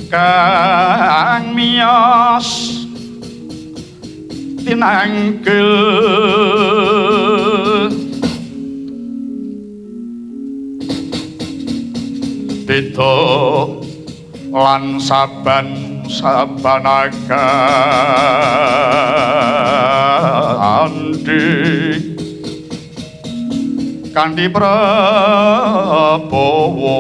kang miyos tinanggil beda lan saban-sabanaga andi kanthi Prabowo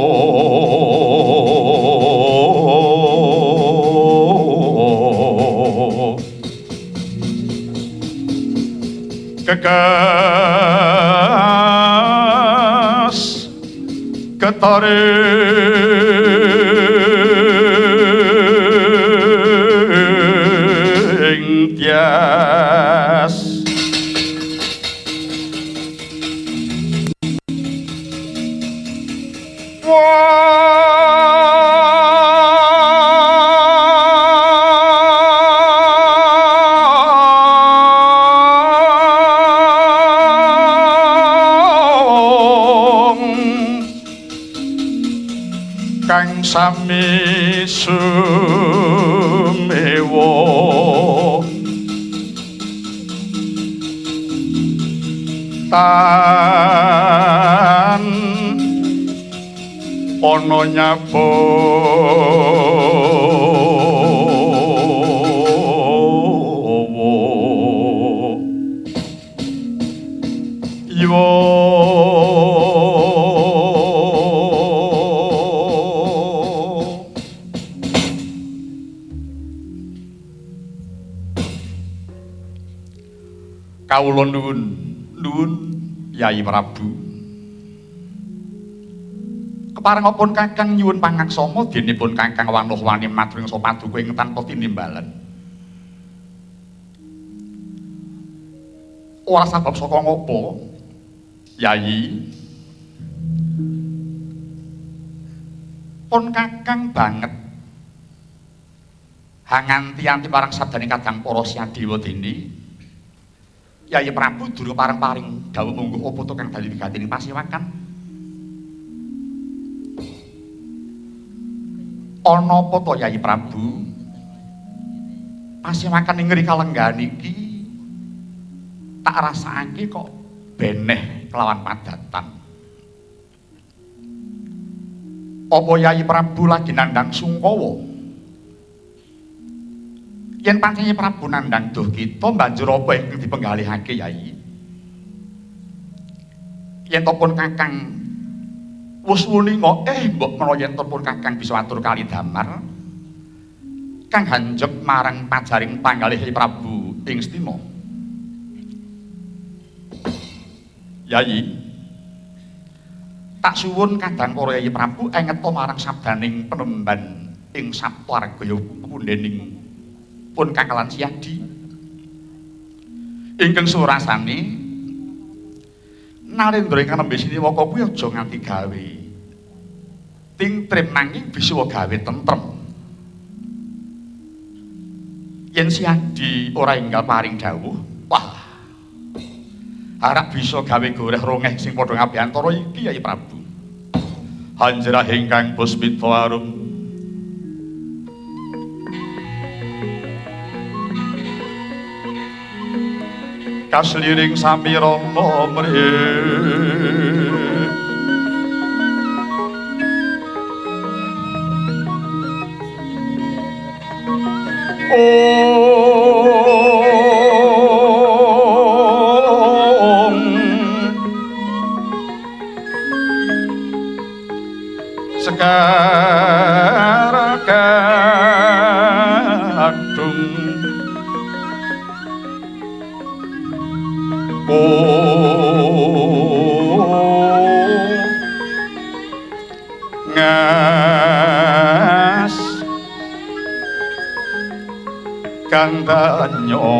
kekas ketaring tias kang sami sumewa tan ana nyapa kawula nuwun Yai Prabu keparengipun Kakang nyuwun pangaksama denipun Kakang wanuh-wani matur ing paduka ing tanpa tinimbalan ora sabab saka ngopo Yai pun Kakang banget hanganti-anti marang sabdane Kadang para Syadewa dene Yai Prabu durung pareng-paring dawuh mungguh apa to kang dadi wigatine pasewakan ana apa to Yai Prabu pasewakan ing ngri kalenggahan iki tak rasake kok beneh kelawan padatan apa Yai Prabu lagi nandhang sungkawa yen pancen Prabu nandhang duh kita banjur apa ingkang dipenggalihake Yai yen pun Kakang wis wuninga mbok menawa yen pun Kakang bisa atur kali damar kang hanjep marang pajaring panggalih Prabu ing Stina Yai tak suwun Kadang para Yai Prabu engeta marang sabdaning penemban ing Saptargaya pundening pun Kakalan Siadi ingkang surasane Narendra ingkang nembe Siniwaka kuwi aja nganti gawe tingtrem nanging bisa gawe tentrem yen Siadi ora enggal paring dawuh wah harap bisa gawe goreh rongeh sing padha ngabiyantara iki Yai Prabu hanjrah ingkang puspita arum kasliring samirana mrih Om Sekar kadung ngas kandanyo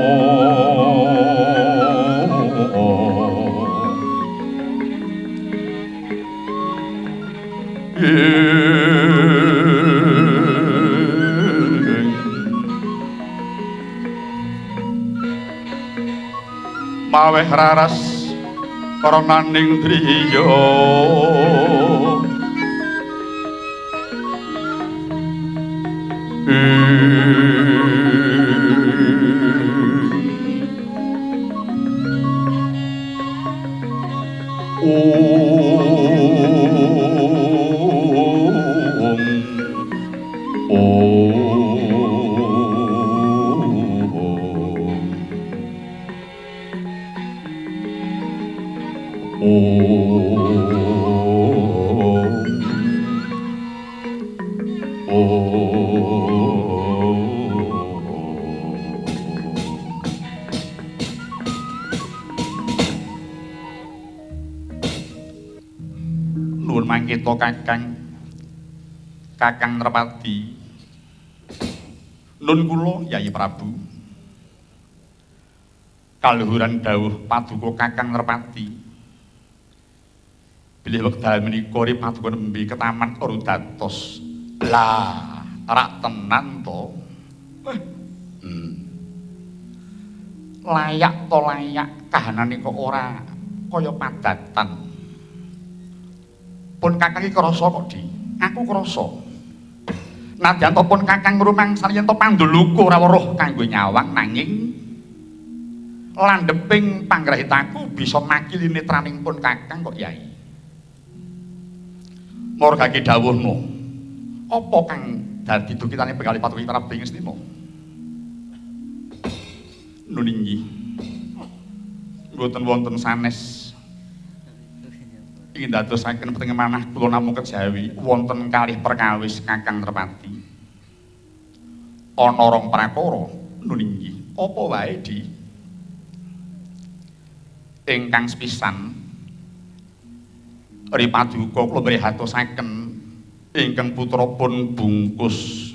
maweh raras ronaning driya Nuwun mangketa Kakang Nrepati. Nun kula Yayi Prabu. Kaluhuran dawuh paduka Kakang Nrepati. Bilih wekdal menika ri paduka nembe ke Taman Arudatos. Lah, rak tenan to. Layak to layak kahanane kok ora kaya padatan. Pun Kakang iki krasa kok, Di. Aku krasa. Nadyan to pun Kakang rumangsal yen to panduluku ora weruh kanggo nyawang nanging landheping panggrahitaku bisa makili netraning pun Kakang kok Yai. Margake dawuhmu. Apa kang dadi dukitane penggalih Paduka Prabu Ngastina? Nun inggih. Mboten wonten sanes ingin dadosaken peteng manah kula namung kejawi wonten kalih perkawis Kakang Nrepati. Ana rong prakara nun inggih. Apa wae Di? Ingkang sepisan ri paduka kula mrihatosaken ingkang putrapun bungkus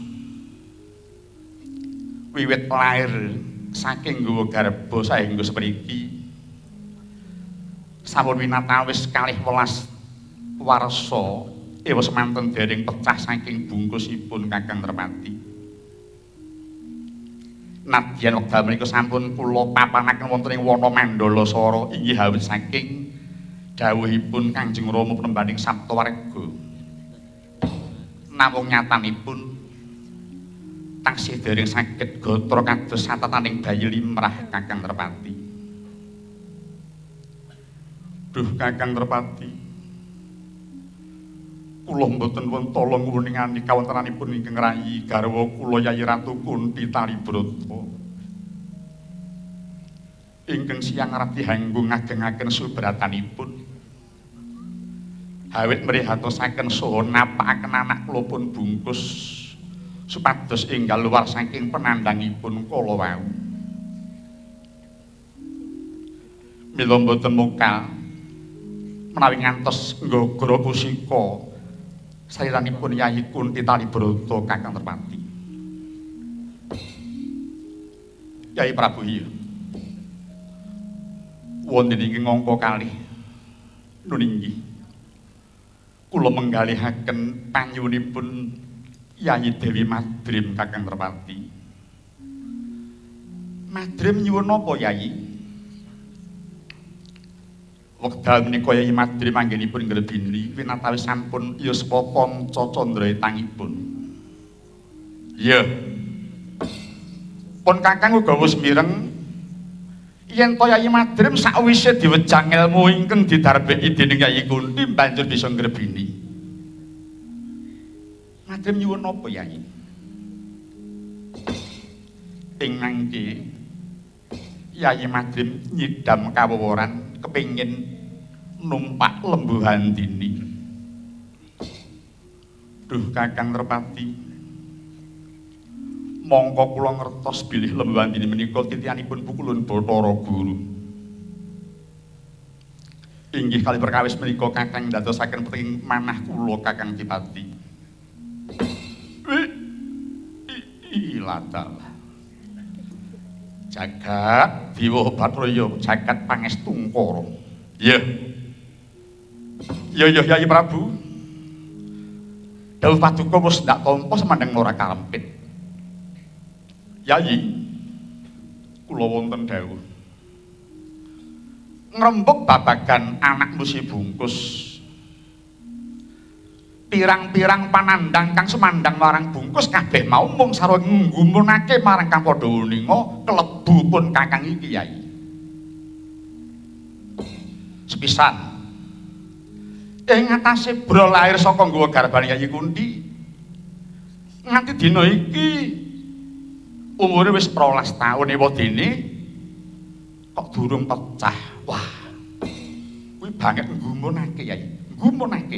wiwit lair saking nggawa garba saengga sepriki sampun winatawis 12 warsa ewa semanten dereng pecah saking bungkusipun Kakang Nrepati. Nadyan wekdal menika sampun kula papanaken wonten ing wana Mandalasara inggih awit saking dawuhipun Kanjeng Rama penembaning Saptawarga. Namung nyatanipun taksih dereng saged gatra kados satataning bayi limrah Kakang Nrepati. Duh Kakang Nrepati, kula mboten wentala nguwuningani kawontenanipun ingkang rayi garwa kula Yayi Ratu Kunthi Talibrata. Ingkang siyang arep dihanggo ngagengaken subratanipun. Awit mrihatosaken saha napakaken anak kula pun bungkus supados enggal luar saking penandhangipun kala wau. Mila mboten mokal menawi ngantos nggagra kusika saliranipun Yayi Kunthi Talibrata Kakang Nrepati. Yayi Prabu iya. Wonten ing angka kalih nun inggih. Kula menggalihaken panyuwunipun Yayi Dewi Madrim Kakang Nrepati. Madrim nyuwun napa Yayi? Wekdal menika Yayi Madrim anggenipun ngrebini winatawis sampun yuswa panca candratangipun. Iya. Pun Kakang uga wis mireng yen to Yayi Madrim sakwise diwejang ilmu ingkang didarbeki dening Yayi Kunthi banjur bisa ngrebini. Madrim nyuwun napa Yayi? Ing mangke Yayi Madrim nyidam kaweworan kepingin numpak lembu handini. Duh Kakang Nrepati, mongko kula ngertos bilih lembu handini menika titianipun pukulun Bathara Guru. Inggih kali perkawis menika Kakang ndadosaken petenging manah kula Kakang Dipati. Iladal. Jagat Dewa Batraya, jagat Pangestungkara. Iya. Ya Yayi Prabu. Dawuh paduka wis ndak tampa semandang ora kalempit. Yayi, kula wonten dawuh. Ngrembug babagan anak musi bungkus. Pirang-pirang panandang kang semandang marang bungkus kabeh mau mung sareng nggumunake marang kang padha uninga klebu pun Kakang iki Yayi. Sepisan ing atase bro lair saka nggawa garbane Yayi Kunthi. Nganti dina iki umure wis 12 taun ewa dene kok durung pecah. Wah. Kuwi banget nggumunake Yayi, nggumunake.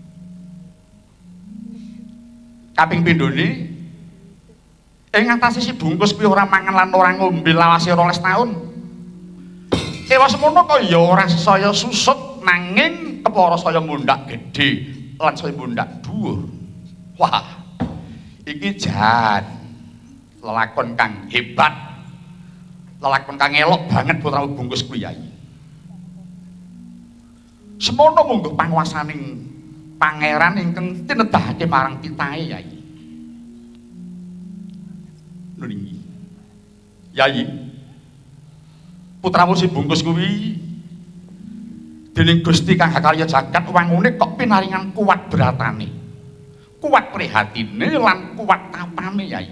Kaping pindhone ing atase si bungkus kuwi ora mangan lan ora ngombe lawase 12 taun. Ewa semono kok ya ora saya susut nanging kepara saya mundhak gedhe lan saya mundhak dhuwur. Wah. Iki jan lelakon kang hebat. Lelakon kang elok banget putra bungkus kuwi Yayi. Semono mungguh panguwasaning pangeran ingkang tinedahake marang titahe Yayi. Nulingi. Yayi. Putramu si bungkus kuwi dening Gusti Kang Hakarya Jagat wangune kok pinaringan kuat beratane. Kuat prihatine lan kuat tapane Yayi.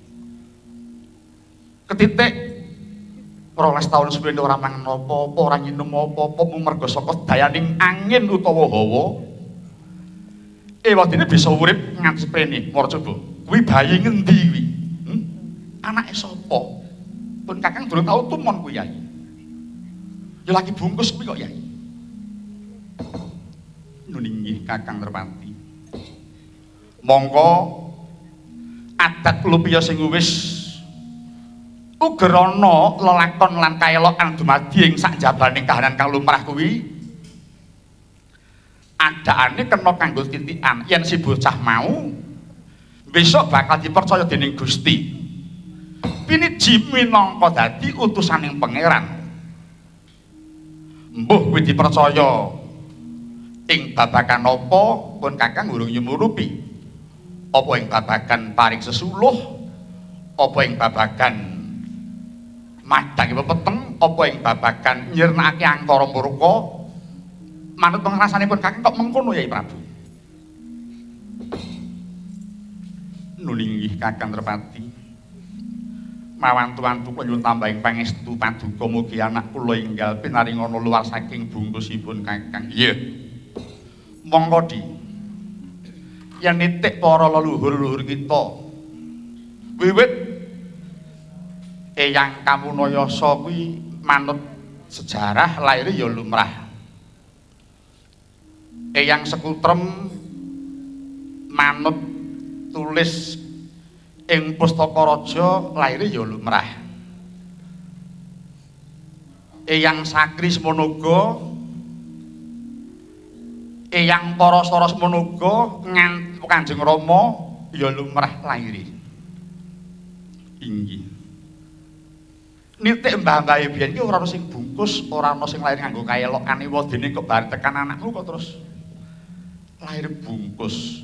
Ketitik 12 taun suwene ora mangan apa-apa, ora nginum apa-apa mung merga saka dayaning angin utawa hawa. Ewadene bisa urip nganti sprene. Mara coba. Kuwi bayi ngendi kuwi? Anake sapa? Pun Kakang durung tau tumon kuwi Yayi. Ya lagi bungkus kuwi kok Yayi. Nuninggih Kakang Terpati. Monggo adat lupiya sing wis uger ana lelakon lan kaelokan dumadi ing sakjabaning kahanan kang lumrah kuwi adane kena kanggo titikan yen si bocah mau besok bakal dipercaya dening Gusti piniji minangka dadi utusaning pangeran. Mbuh kuwi dipercaya ing babagan apa pun Kakang urung nyumurupi. Apa ing babagan paring sesuluh, apa ing babagan madangi pepeteng, apa ing babagan nyirnakake angkara murka. Manut pengrasanipun Kakang kok mengkono Yayi Prabu. Nulinggih Kakang Terpati. Mawantu-wantu kula nyuwun tambahing pangestu paduka mugi anak kula enggal pinaringana luwar saking bungkusipun Kakang. Nggih. Monggo Di. Yen nitik para leluhur-leluhur kita. Wiwit Eyang Kamunayasa kuwi manut sejarah laire ya lumrah. Eyang Sekutrem manut tulis ing Pustaka Raja laire ya lumrah. Eyang Sakri semonoga, Eyang Parasara semonoga nganti Kanjeng Rama ya lumrah laire. Inggih. Nitik mbah-mbahe biyen ki ora ana sing bungkus, ora ana sing lair nganggo kaelokan wadene kok bar tekan anakmu kok terus lair bungkus.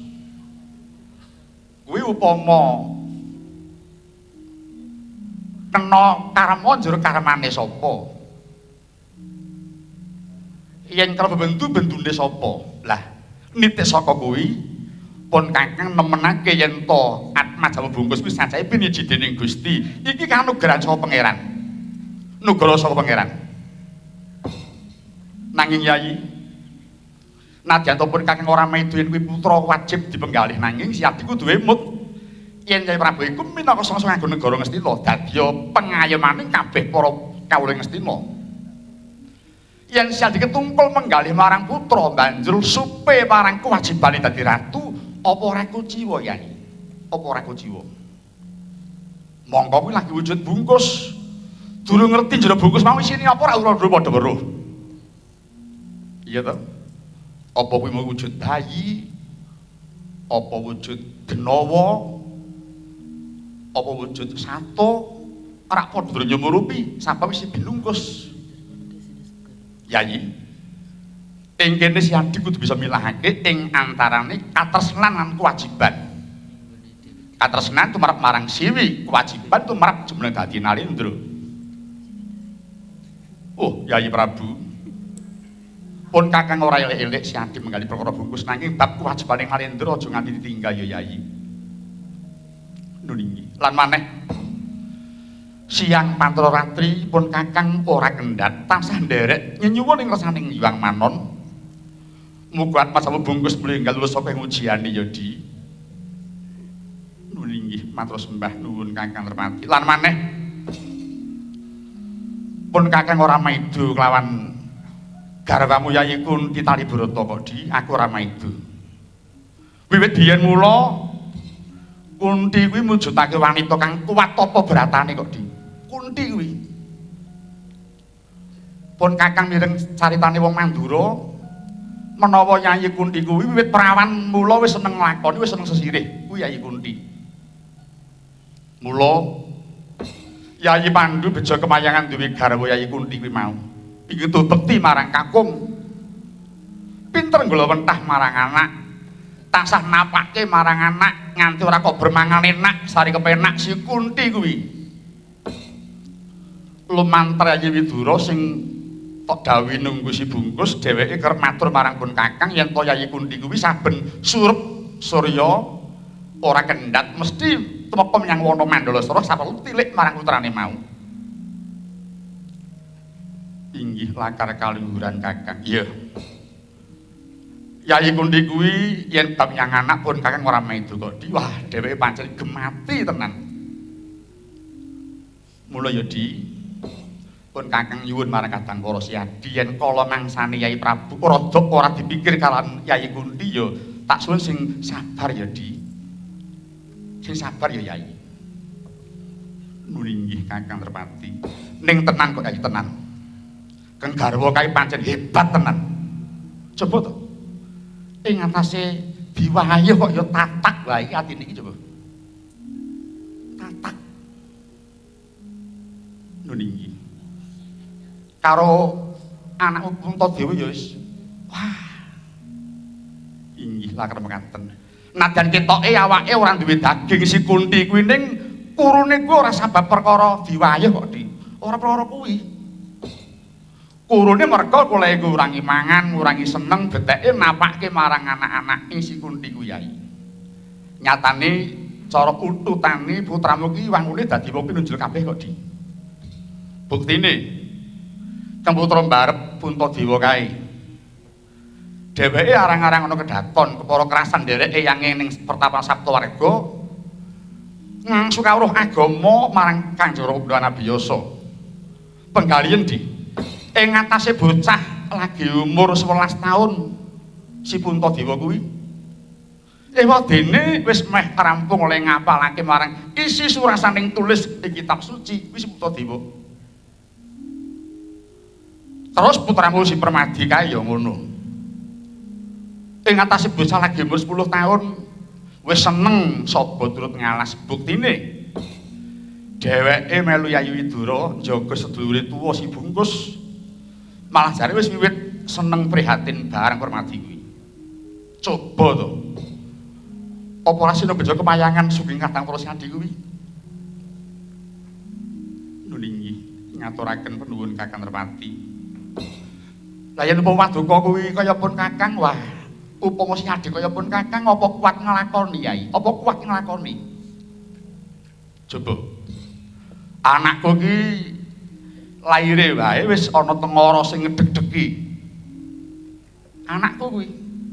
Kuwi upama kena karma njur karmane sapa? Yen karo bendu-bendune sapa? Lah, nitik saka kuwi pun Kakang nemenake yen to atma jamu bungkus kuwi sajae piniji dening Gusti. Iki kanugrahan saka pangeran. Nugroho saka pangeran. Nanging Yayi, nadyan to pun Kakang ora meduhin kuwi putra wajib dipenggalih nanging si adi kudu emut. Yen Yayi Prabu iku minangka sanga nganggo negara Ngastina dadya pengayemaning kabeh para kawula Ngastina. Yen si adi ketungkul menggalih marang putra banjur supe marang kewajibane dadi ratu, apa ora kuciwa Yayi? Apa ora kuciwa? Monggo kuwi lagi wujud bungkus. Durung ngerti jero bungkus mau isine apa ora ora padha weruh. Iya to? Apa kuwi mau wujud bayi? Apa wujud denawa? Apa wujud sato? Ora padha nyumurupi, sapa wis binungkus. Yayi. Ing kene si adi kudu bisa milahake ing antarane katresnan lan kewajiban. Katresnan tumarap marang siwi, kewajiban tumarap jumlah dadi Nalendra. Oh, Yayi Prabu. Pun Kakang ora elek-elek si adi menggali perkara bungkus nanging bab kewajibane Nalendra aja nganti ditinggal ya Yayi. Nuningi. Lan maneh siang Pantara Ratri pun Kakang ora kendhat tansah nderek nyenyuwun ing resaning Hyang Manon. muga masamu bungkus mulinggal lulus saka ujian ya Di. Nuwun inggih matur sembah nuwun Kakang Terpati. Lan maneh pun Kakang ora maido kelawan garwamu Yayi Kunti Talibrata kok Di, aku ora maido. Wiwit biyen mula Kunti kuwi mujudake wanita kang kuat apa beratane kok Di. Kunti kuwi pun Kakang mireng caritane wong Mandura menawa Yayi Kunti kuwi wiwit perawan mula wis seneng nglakoni, wis seneng sesirih kuwi Yayi Kunti. Mula Yayi Pandhu beja kemayangan duwe garwa Yayi Kunti kuwi mau. Iki tuh bekti marang kakung. Pinter nggula wentah marang anak. Tansah napake marang anak nganti ora kok bermangan enak, sari kepenak si Kunti kuwi. Lumantar Yayi Widura sing tok dawuh nunggu si bungkus dheweke kerep matur marang pun Kakang yen to Yayi Kunti kuwi saben surup surya ora kendhat mesti temeka menyang wana Mandalasara saperlu tilik marang putrane mau. Inggih lakar kaluhuran Kakang. Iya. Yayi Kunti kuwi yen bab nyang anak pun Kakang ora maido kok Di. Wah, dheweke pancen gemati tenan. Mula ya Di, pun Kakang nyuwun marang Kadang Para Siadi yen kala mangsane Yayi Prabu ora dipikir kalawan Yayi Kunti ya tak suwun sing sabar ya Di. Sing sabar ya Yayi. Nuwun inggih Kakang Terpati. Ning tenan kok Yayi tenan. Kang garwa kae pancen hebat tenan. Coba to. Ing atase biwayah kok ya tatak wae iki atine iki coba. Tatak. Nuwun inggih. Karo anakmu Puntadewa ya wis. Wah. Inggih lakar mekaten. Nadyan ketoke awake ora duwe daging si Kunti kuwi ning kurune kuwi ora sebab perkara biwayah kok Di. Ora perkara kuwi. Kurune merga kulae ngurangi mangan, ngurangi seneng, beteke napake marang anak-anak si Kunti kuwi Yayi. Nyatane cara ututane putramu ki wangune dadi wong pinunjul kabeh kok Di. Buktine Kang putra mbarep Puntadewa kae. Dheweke arang-arang ana kedaton kepara kerasan ndereke yange ning pertapan Saptawarga ngangsu kawruh agama marang Kanjeng Nabiyasa. Penggalian Di. Ing atase bocah lagi umur 11 taun si Puntadewa kuwi. Ewadene wis meh rampung oleh ngapalake marang isi surasaning tulis ing kitab suci kuwi si Puntadewa. Terus putramu si Permadi kae ya ngono. Ing atase bocah lagi umur 10 taun wis seneng saba turut ngalas. Buktine dheweke melu Yayi Widura njaga sedulure tuwa si Bungkus. Malah jare wis wiwit seneng prihatin bareng Permadi kuwi. Coba to. Apa ora sina beja kemayangan sugeng Kadang Para Siadi kuwi? Nuwun inggih ngaturaken panuwun Kakang Terpati. Lah yen upama paduka kuwi kaya pun Kakang, wah, upama Siadi kaya pun Kakang apa kuat nglakoni Yayi? Apa kuat nglakoni? Coba. Anakku ki laire wae wis ana tengara sing ngedeg-degi. Anakku kuwi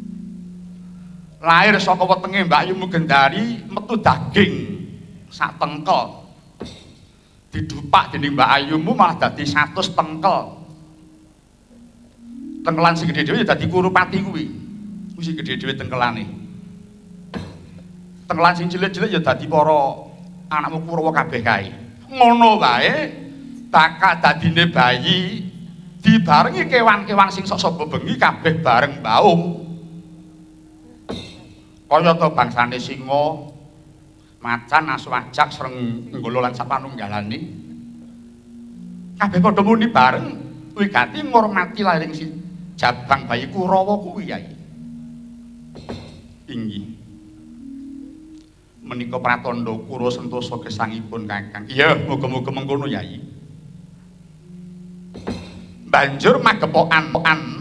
lahir saka wetenge Mbak Yumu Gendari metu daging sak tengkel. Didupak dening Mbak Ayumu malah dadi 100 tengkel. Tengkelan sing gedhe dhewe ya dadi Kurupati kuwi. Kuwi sing gedhe dhewe tengkelane. Tengkelan sing cilik-cilik ya dadi para anakmu Kurawa kabeh kae. Ngono wae bakal dadine bayi dibarengi kewan-kewan sing sok-sok bengi kabeh bareng baung. Kaya to bangsane singa, macan, asu, ajak, sreng nggolo lan sapanunggalane. Kabeh padha muni bareng kuwi ganti ngurmati lairing si jabang bayi Kurawa kuwi Yayi. Inggih. Menika pratandha Kura Sentosa gesangipun Kakang. Iya, muga-muga mengkono Yayi. Banjur magepokan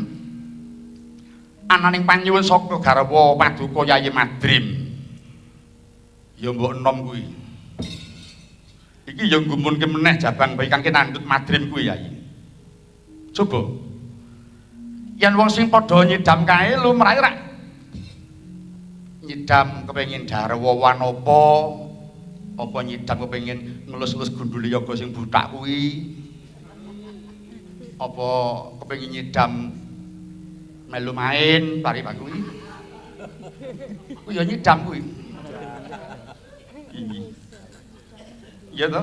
ananing panyuwun saka garwa Paduka Yayi Madrim. Ya mbok enom kuwi. Iki ya nggumunke meneh jabang bayi kang kinandhut Madrim kuwi Yayi. Coba. Yen wong sing padha nyidam kae lumrahe rak nyidam kepengin darwawan apa nyidam kepengin ngelus-elus gundul yoga sing butak kuwi apa kepengin nyidam melu main bari kuwi ya nyidam kuwi iya toh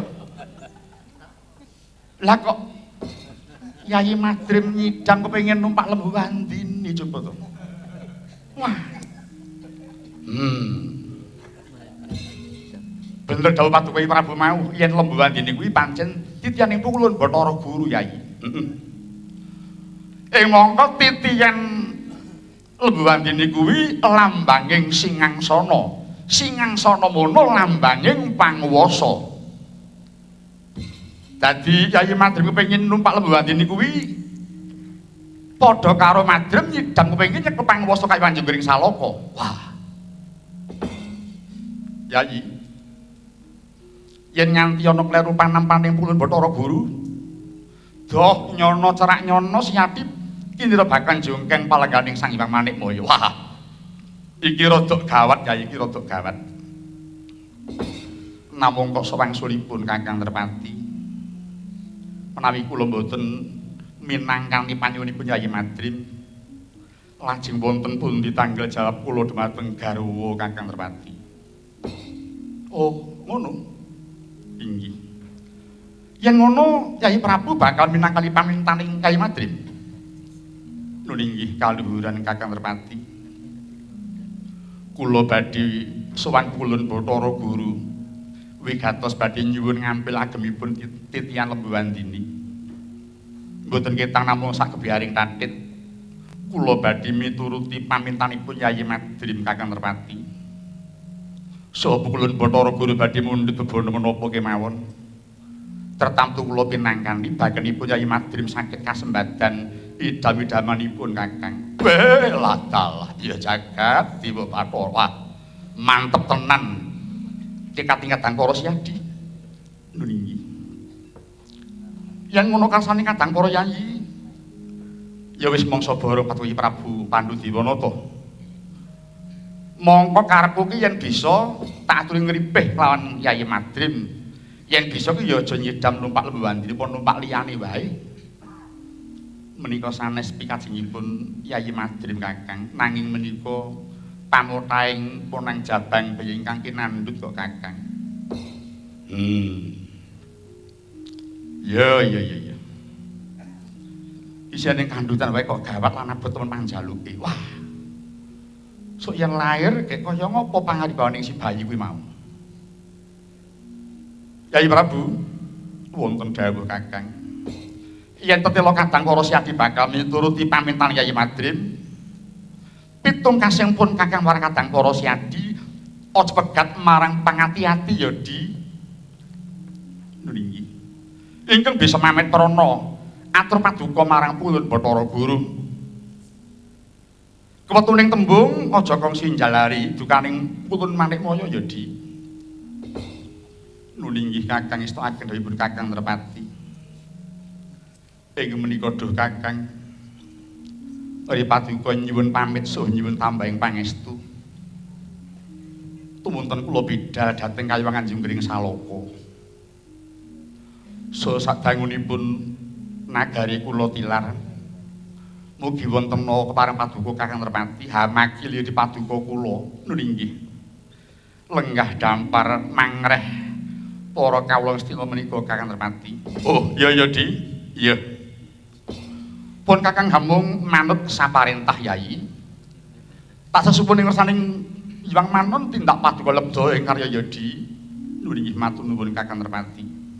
lah kok Yayi Madrim nyidam kepengin numpak lembu Wandini coba toh wah bener dawuh Paduka Prabu mau yen lembu Wandini kuwi pancen titiyaning Kulon Bathara Guru Yayi mongko titiyan lembu Wandini kuwi lambanging Singangsana mono lambanging panguwasa dadi Yayi Madrim kepengin numpak lembu Wandini kuwi padha karo Madrim nyidam kepengin nyekel panguwasa kaya Wanjengering Salaka wah Yayi yen nganti ana kleru panampaning Kulon Bathara Guru doh nyono cerak nyono siatip kindira bakal jongkeng palengganing Sang Hyang Manikmaya wah iki rada gawat Yayi iki rada gawat namung kok sewangsulipun Kakang Trepati menawi kula mboten minangkani panyuwunipun Yayi Madrim lajeng wonten pundi tanggal jawab kula dhumateng garwa Kakang Trepati oh ngono inggih yen ngono Yayi Prabu bakal minangkani pamintaning Yayi Madrim nun inggih kaluhuran Kakang Trepati kula badhe sowan Kulon Bathara Guru wigatos badhe nyuwun ngampil agemipun titiyan lembu Wandini mboten ketang namung sak kebiaring tatit kula badhe mituruti pamintanipun Yayi Madrim Kakang Trepati Sapa Kulon Bathara Guru badhe mundhut bebana menapa kemawon tertamtu kula pinangkani bagenipun Yayi Madrim saged kasembadan idam-idamanipun Kakang belatal ya jagat Dewa Bathara mantep tenan tingkat Kadangkara Siadi nun inggih yen ngono karsane Kadangkara Yayi ya wis mangsa bareng Paduka Prabu Pandhudiwana to mongko karepku ki yen bisa tak aturi ngripih lawan Yayi Madrim yen bisa ki ya aja nyidam numpak lembu Wandini apa numpak liyane wae menika sanes pikajengipun Yayi Madrim Kakang nanging menika pamutaing ponang Jabang bayi ingkang kinandhut kok Kakang ya isine kandhutan wae kok gawat lan abot temen panjaluke wah sok yen lair kaya ngopo pangaribaning si bayi kuwi mau Yayi Prabu wonten dawuh Kakang yen tetela Kadangkara Siadi bakal mituruti pamintan Yayi Madrim pitung kasing pun Kakang marang Kadangkara Siadi aja pegat marang pangati-ati ya di niki ingkang bisa mamet prana atur paduka marang Kulon Bathara Guru kewetuning tembung aja kongsi njalari dukaning Kulon Manikmaya ya di nulinggih Kakang istakaken dawuhipun Kakang Trepati ing menika dhuh Kakang Ri paduka nyuwun pamit suh nyuwun tambahing pangestu tumunten kula bidhal dhateng kayuwangan Wanjengering Salaka so sadangunipun nagari kula tilar mugi wonten kepareng paduka Kakang Trepati hamakil di paduka kula nulinggih lenggah dampar mangreh para kawula Astina menika Kakang Trepati oh iya di iya pun Kakang hamung manut saparentah Yayi tak sesupuning ngersaning Hyang Manon tindak paduka lebda ing karya Yadi nulinggih matur nuwun Kakang Trepati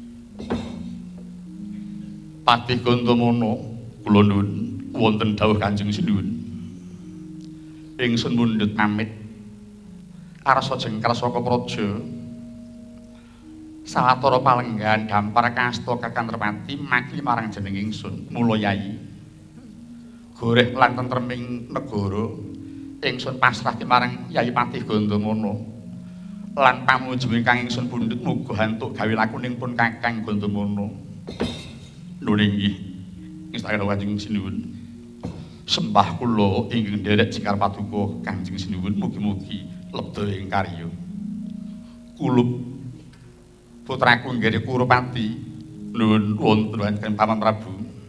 Patih Gandamana kula nuwun wonten dawuh Kanjeng Sinuwun ingsun mundhut pamit arsa jengkel saka praja sawetara palenggan dampar kasta Kakang Trepati makli marang jeneng ingsun mula Yayi goreh lan tentreming negara ingsun pasrahke marang Yayi Patih Gandamana lan pamuji ingkang ingsun pundhut muga hantuk gawe lakuning pun Kakang Gandamana nuwun inggih ingkang Kanjeng Sinuwun Sembah kula inggih nderek Jingkar Paduka Kanjeng Sinuwun mugi-mugi lebda ing karya. Kulup putraku nggih Kurupati nuwun wonten Paman Prabu.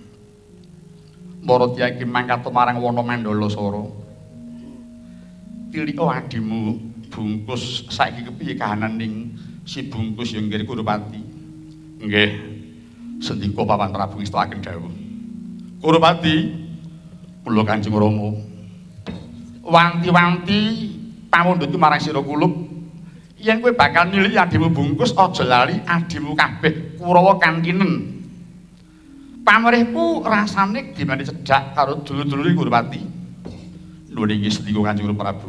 Para tiyaki mangkat marang wana Mandala Sara. Tilika adimu Bungkus saiki kepiye kahananing si Bungkus ya nggih Kurupati. Nggih. Sendika Paman Prabu ngestakaken dawuh. Kurupati kula Kanjeng Rama wanti-wanti pamundhut marang sira Kulup yen kowe bakal niliki adimu Bungkus aja lali adimu kabeh Kurawa kantinen pamrihku rasane dimane cedhak karo dulur-dulure Kurupati nuwun inggih sedika Kanjeng Prabu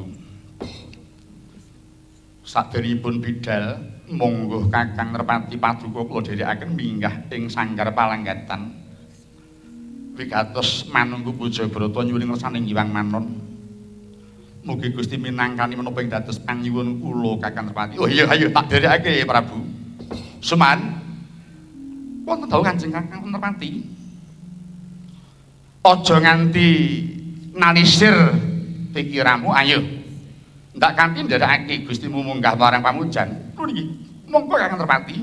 saderipun bidal monggo Kakang Nerpati Paduka kula dherekaken minggah ing sanggar palanggatan wigatos manunggu Puja Brata nyuwun ngersane Hyang Manon. Mugi Gusti minangkani menapa ing dados panyuwun kula Kakang Nerpati. Oh iya ayo tak dherekake Prabu. Suman. Wonten dawuh Kanjeng Kakang Nerpati. Aja nganti nalisir pikiranmu ayo. Ndak kanthi nderekake Gustimu munggah marang pamujan. Lho niki monggo Kakang Nerpati.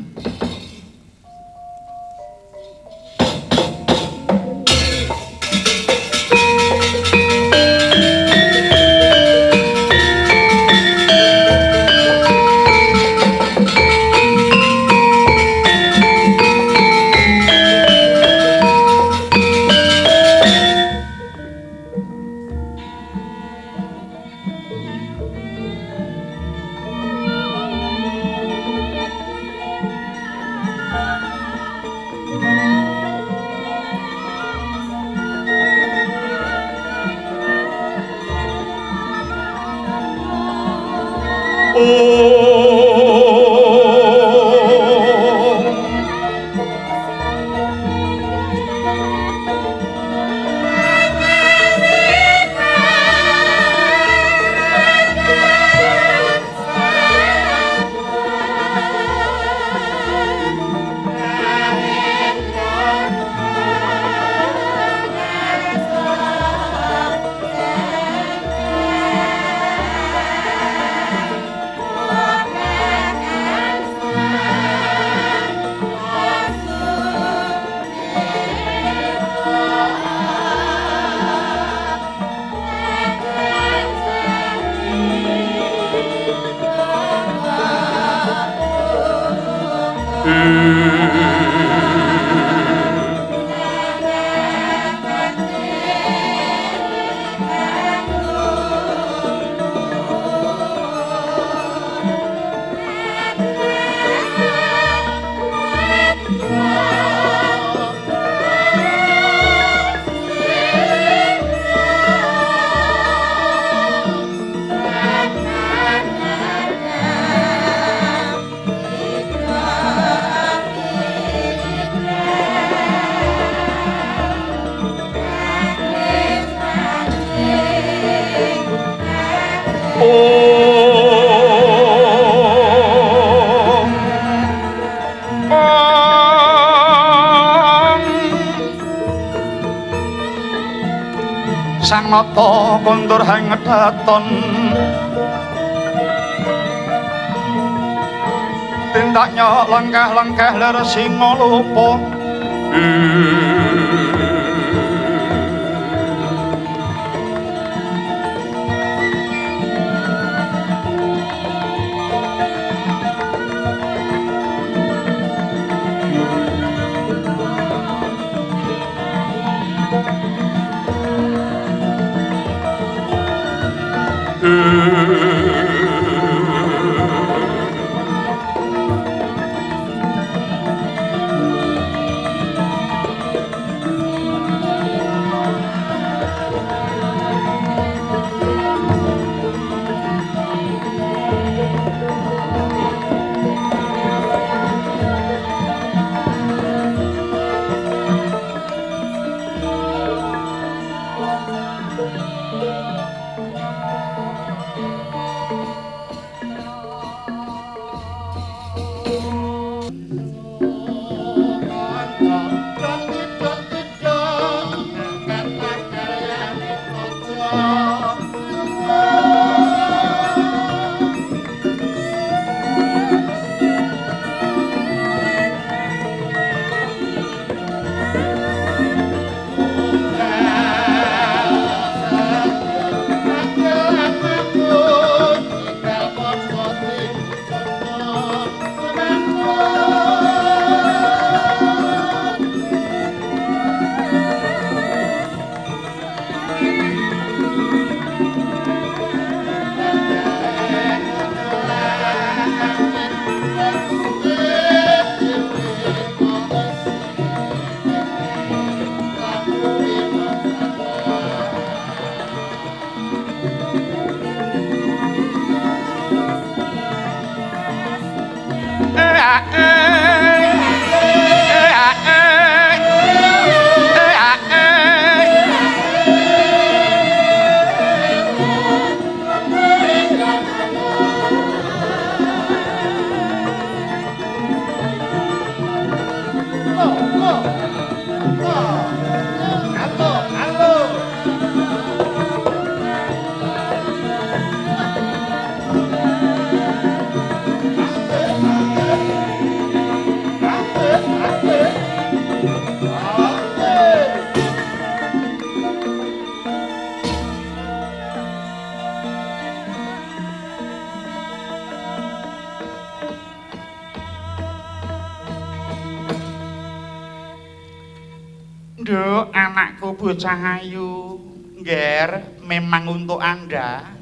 Sang nata kondur hangedaton tindaknya langkah-langkah ler singa lupa Nduk, anakku bocah ayu. Ngger, memang untuk Anda.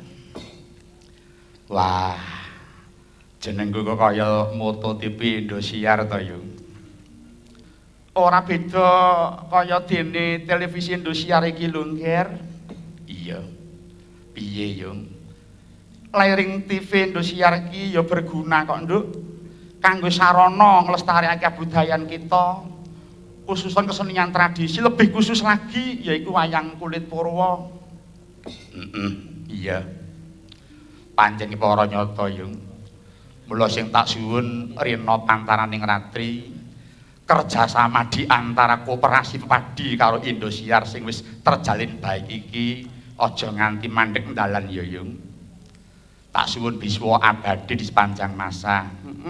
Wah, jenengku kok kaya Moto TV Indosiar to, Yung. Ora beda kaya dene televisi Indosiar iki lho, Ngger. Iya. Piye, Yung? Layering TV Indosiar iki ya berguna kok, Nduk. Kanggo sarana nglestarekake kabudayan kita. Khususan kesenian tradisi, lebih khusus lagi yaiku wayang kulit Purwa. Iya. Pancen para nyata, Yung. Mula sing tak suwun rena pantaraning ratri kerjasama di antara koperasi padi karo Indosiar sing wis terjalin baik iki aja nganti mandek ndalan ya, Yung. Tak suwun biswa abadi di sepanjang masa.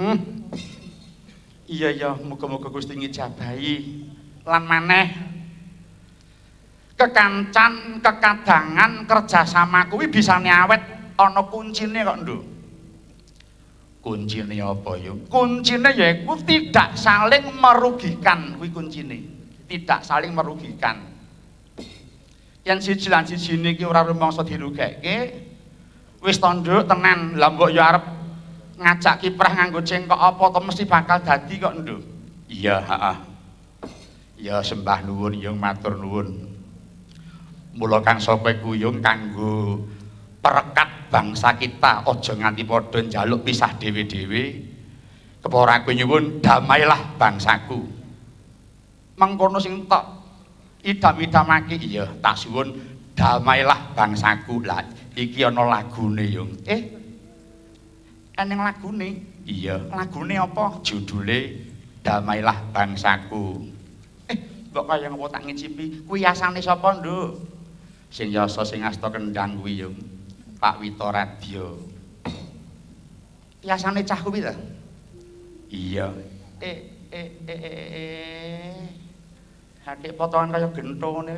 Iya ya, muga-muga Gusti ngijabahi. Lan maneh kekancan, kekadangan, kerjasama kuwi bisane awet ana kuncine kok, Nduk. Kuncine apa, Yung? Kuncine yaiku tidak saling merugikan kuwi kuncine. Tidak saling merugikan. Yen siji lan sijine iki ora rumangsa dirugekke, wis to, Nduk, tenan. Lah mbok ya arep ngajak kiprah nganggo cengkok apa to mesti bakal dadi kok, Nduk. Iya, heeh. Ya sembah nuwun, Yung, matur nuwun. Mula kang sapa iku, Yung, kanggo perekat bangsa kita aja nganti padha njaluk pisah dhewe-dhewe. Kepara aku nyuwun damailah bangsaku. Mengkono sing tok idam-idamake, iya, tak suwun damailah bangsaku. Lah iki ana lagune, Yung. Eneng lagune? Iya. Lagune apa? Judule Damailah Bangsaku. Mbok kaya ngopo tak ngicipi? Kuwi asane sapa, Nduk? Sing yasa sing asta kendang kuwi, Yung. Pak Wito Radio. Yasane cah kuwi ta? Iya. Hadik potongan kaya gento ngene.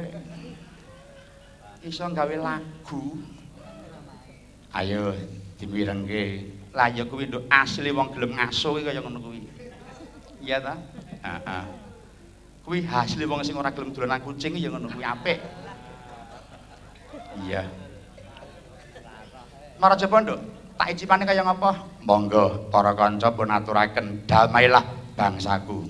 Iso gawe lagu. Ayo dimirengke. Lah ya kuwi nduk asli wong gelem ngaso kaya ngono kuwi. Iya ta? Heeh. Kuwi hasil wong sing ora gelem dolanan kucing ya ngono kuwi apik. Iya. Maraja Pondok, tak icipane kaya ngapa? Monggo para kanca pun aturaken damailah bangsaku.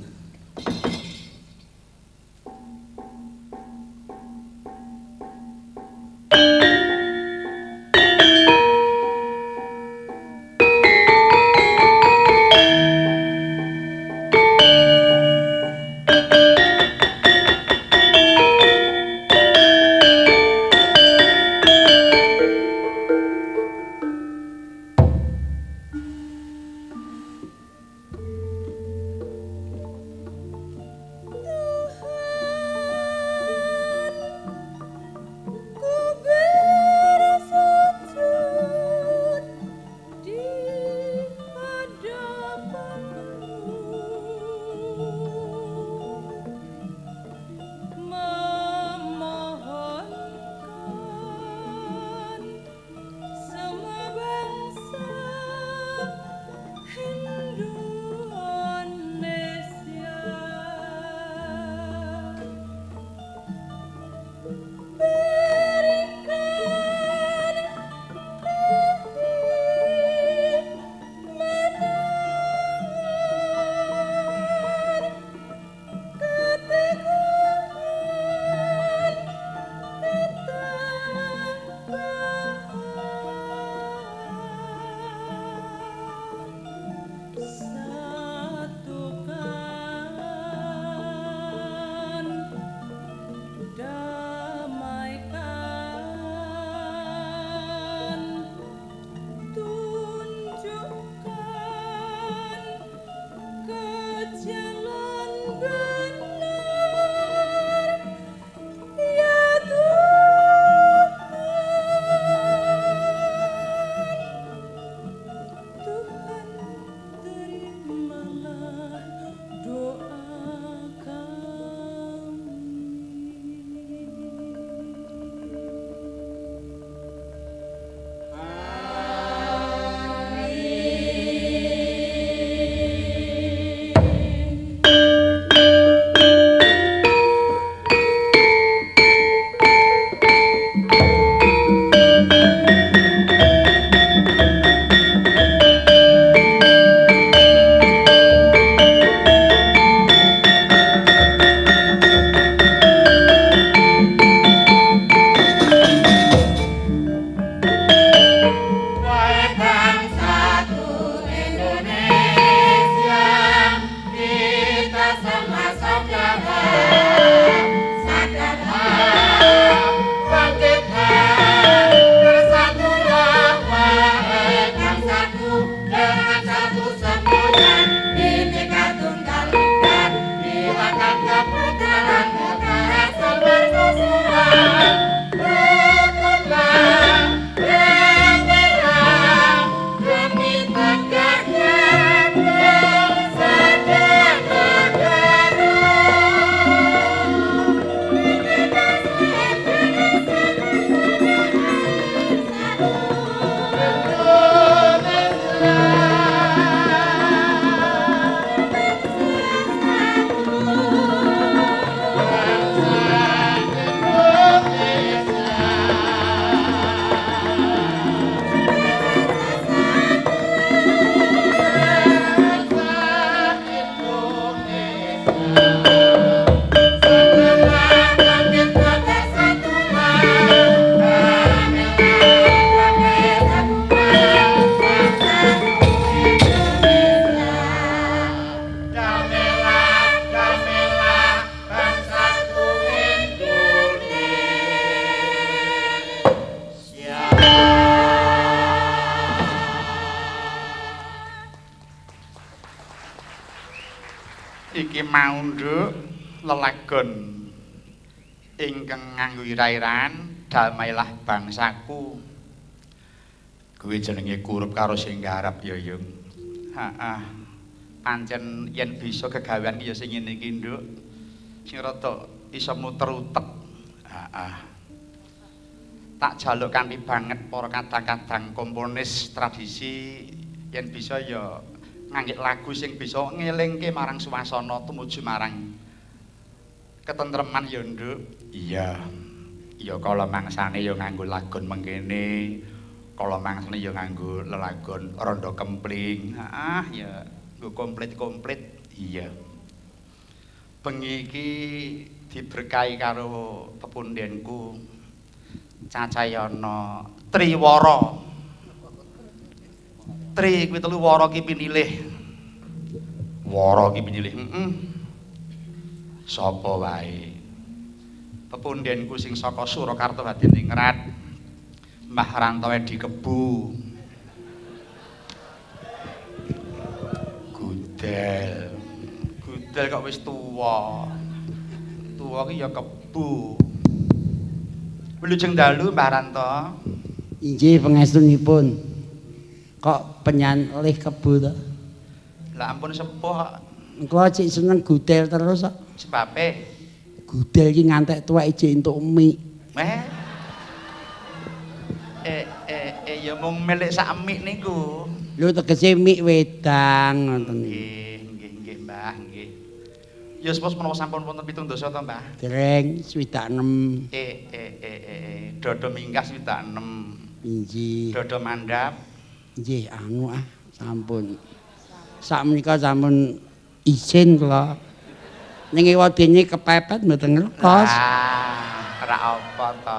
Ku Niki mau nduk lelagon ingkang nganggo irairan damailah bangsaku. Kuwi jenenge kurup karo sing garap ya Yung. Heeh. Pancen yen bisa kegawean ya sing ngene iki nduk. Sing rada iso muter utek. Heeh. Tak jaluk kanthi banget para kadang-kadang komponis tradisi yen bisa ya nganggit lagu sing bisa ngelingke marang suasana tumuju marang ketentreman ya nduk. Iya. Ya kala mangsane ya nganggo lagon mengkene, kala mangsane ya nganggo lelagon rondo kempling. Heeh ya nggo komplit-komplit. Iya. Bengi iki diberkahi karo pepundhenku Cacayana Triwara. Tri kuwi telu wara ki pinilih. Wara ki pinilih. Sapa wae. Pepundhenku sing saka Surakarta Hadiningrat. Mbah Rantowe di Kebu. Gudel. Gudel kok wis tuwa. Tuwa ki ya kebu. Wilujeng dalu Mbah Ranto. Inggih pangestunipun. Kok penyalih kebu to? Lah ampun sepuh. Engko cik seneng gudel terus kok. Sebabe Gudel iki ngantek tuwek cik entuk mie. Ya mung milik sak mik niku. Lho tegese mie wedang ngoten. Nggih, Mbah, nggih. Ya sepos menawa sampun wonten 7 dasa to, Mbah? Dereng 26. Dodo mingkas 6. Inggih. Dodo mandap. Nggih, sampun. Sakmenika sampun izin kula. Ning wadene kepepet mboten ngertos. Ora apa to.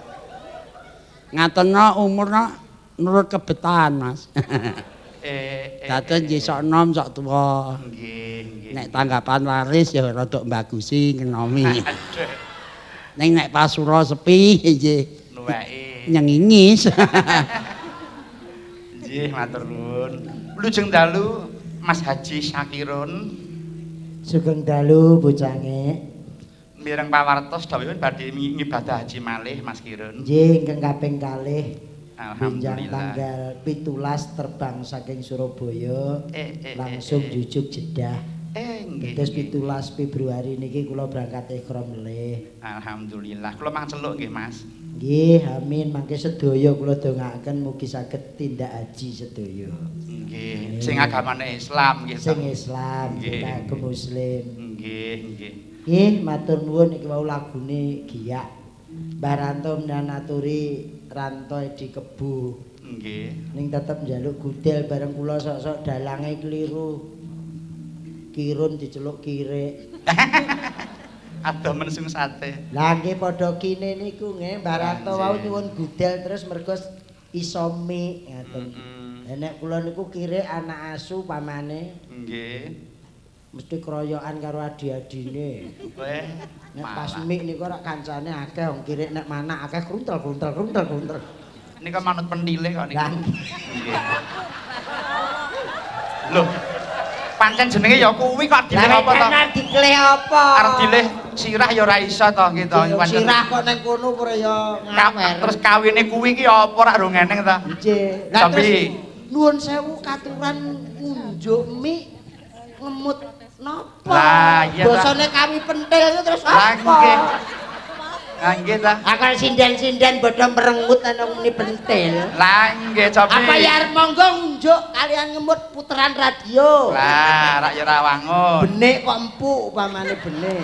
Ngatenna umurna nurut kebetan, Mas. Dados nggih sok enom sok tuwa. Nggih. Nek tanggapan laris ya rada mbagusi ngenomi. Ning nek pasura sepi nggih. Nuweki. Nyengingis. Nggih, matur nuwun. Wilujeng dalu Mas Haji Syakirun. Sugeng dalu bocange. Mireng pawartos dawuhipun badhe ngibadah haji malih Mas Kirun. Nggih, ingkang kaping kalih. Alhamdulillah. Tanggal 17 terbang saking Surabaya. Langsung jujuk Jeddah. Nggih. Terus 17 Februari niki kula berangkat ihram melih. Alhamdulillah. Kula mangceluk nggih, Mas. Nggih, amin. Mangke sedaya kula dongaaken mugi saged tindak haji sedaya. Nggih. Sing agamane Islam nggih. Sing Islam, Nggih. kita Muslim. Nggih, nggih. Nggih, matur nuwun iki wau lagune giyak. Mbah Ranto menaturi Ranto di Kebu. Nggih. Ning tetep njaluk gudel bareng kula sok-sok dalange kliru. Kirun diceluk kirik. Adoh mensung sate. Lah nggih padha kine niku nggih Mbah Ranto wau nyuwun gudel terus mergo iso mie ngaten. Nek kula niku kirik anak asu pamane. Nggih. Mesti keroyokan karo adi-adine. Nek pas mik niku ora kancane akeh wong kirik nek manak akeh kruntel. Ini kan manut pentilih kok niku. Nggih. Lho. Pancen jenenge ya kuwi kok dilih apa to? Lah dikleh apa? Arep dilih sirah ya ora iso to gitu. Sirah kok nang kono ora ya ngawer. Terus kawine kuwi ki apa ora rungeneng to? Nggih. Lah terus nuwun sewu katuran ngunjuk mik ngemut napa? Lah iya ta. Basane kami pentil itu terus Lah apa? nggih. Lah nggih ta. Akal sinden-sinden bodho merengut ana muni pentil. Lah nggih cobi. Apa ya arep monggo ngunjuk kalian ngemut puteran radio. Lah rak ya ora wangun. Benik kok empuk upamane benik.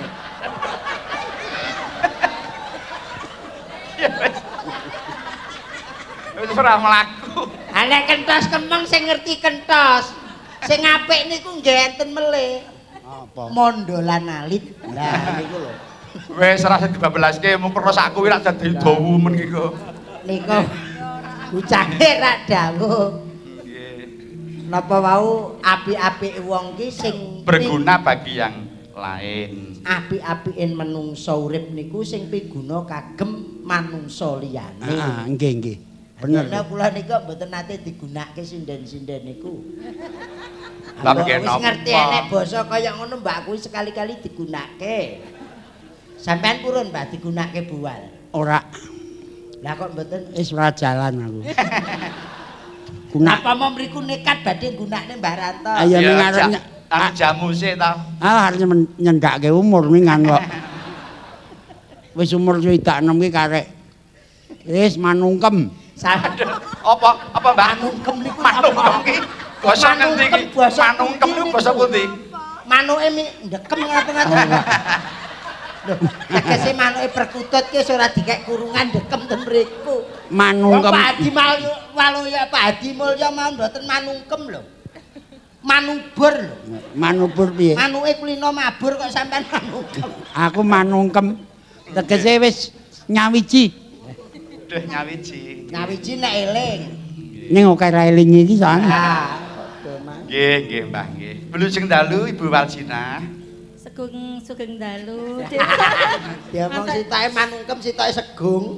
Wis ora mlaku. Nek kentos kemeng sing ngerti kentos. Sing apik niku nggih enten melih. Apa? Mondolan alit. Lah niku lho. Wis ora sing dibabelaske mung perlu sak kuwi rak dadi dawu men iki kok. Niku ucange rak dawuh. Nggih. Napa wau apik-apike wong ki sing Berguna bagi yang lain. apik-apiken menungsa urip niku sing piguna kagem manungsa liyane. Heeh, nggih. Bener. Karena kula niku mboten nate digunakake sinden-sinden niku. Lah mengke Wis ngerti nek basa kaya ngono Mbak kuwi sekali-kali digunakake. Sampeyan purun Mbak digunakake bual. Ora. Lah kok mboten Wis ora jalan aku. Apa mau mriku nekat badhe gunakne Mbah Ranto. Ayo ning arep jamu sih ta. Arep nyendake umur mingan kok. Wis umur 26 ki karek. Wis manungkem. Apa Mbak? Manungkem niku Manungkem ki basa ngendi iki? Manungkem niku basa pundi? Manuke ndekem ngaten-ngaten. Lho, tegese manuke perkutut ki ora dikek kurungan ndekem ten mriku. Manungkem. Pak Hadi Waluya Pak Hadi Mulya mau mboten manungkem lho. Manubur lho. Manubur piye? Manuke kulino mabur kok sampean manungkem. Aku manungkem. Tegese wis nyawiji. Duh nyawiji. Nyawiji nek eling. Ning oke ra eling iki soalnya. Nggih, Mbah nggih. Blujeng dalu Ibu Waljina. Sugeng dalu. Dia mong sitoke manungkem sitoke segung.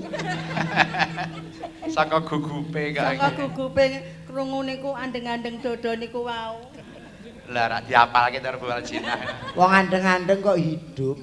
Saka gugupe kae. Saka gugupe krungu niku andeng-andeng dodo niku wau. Lah rak diapalke karo Bu Waljina. Wong andeng-andeng kok hidup.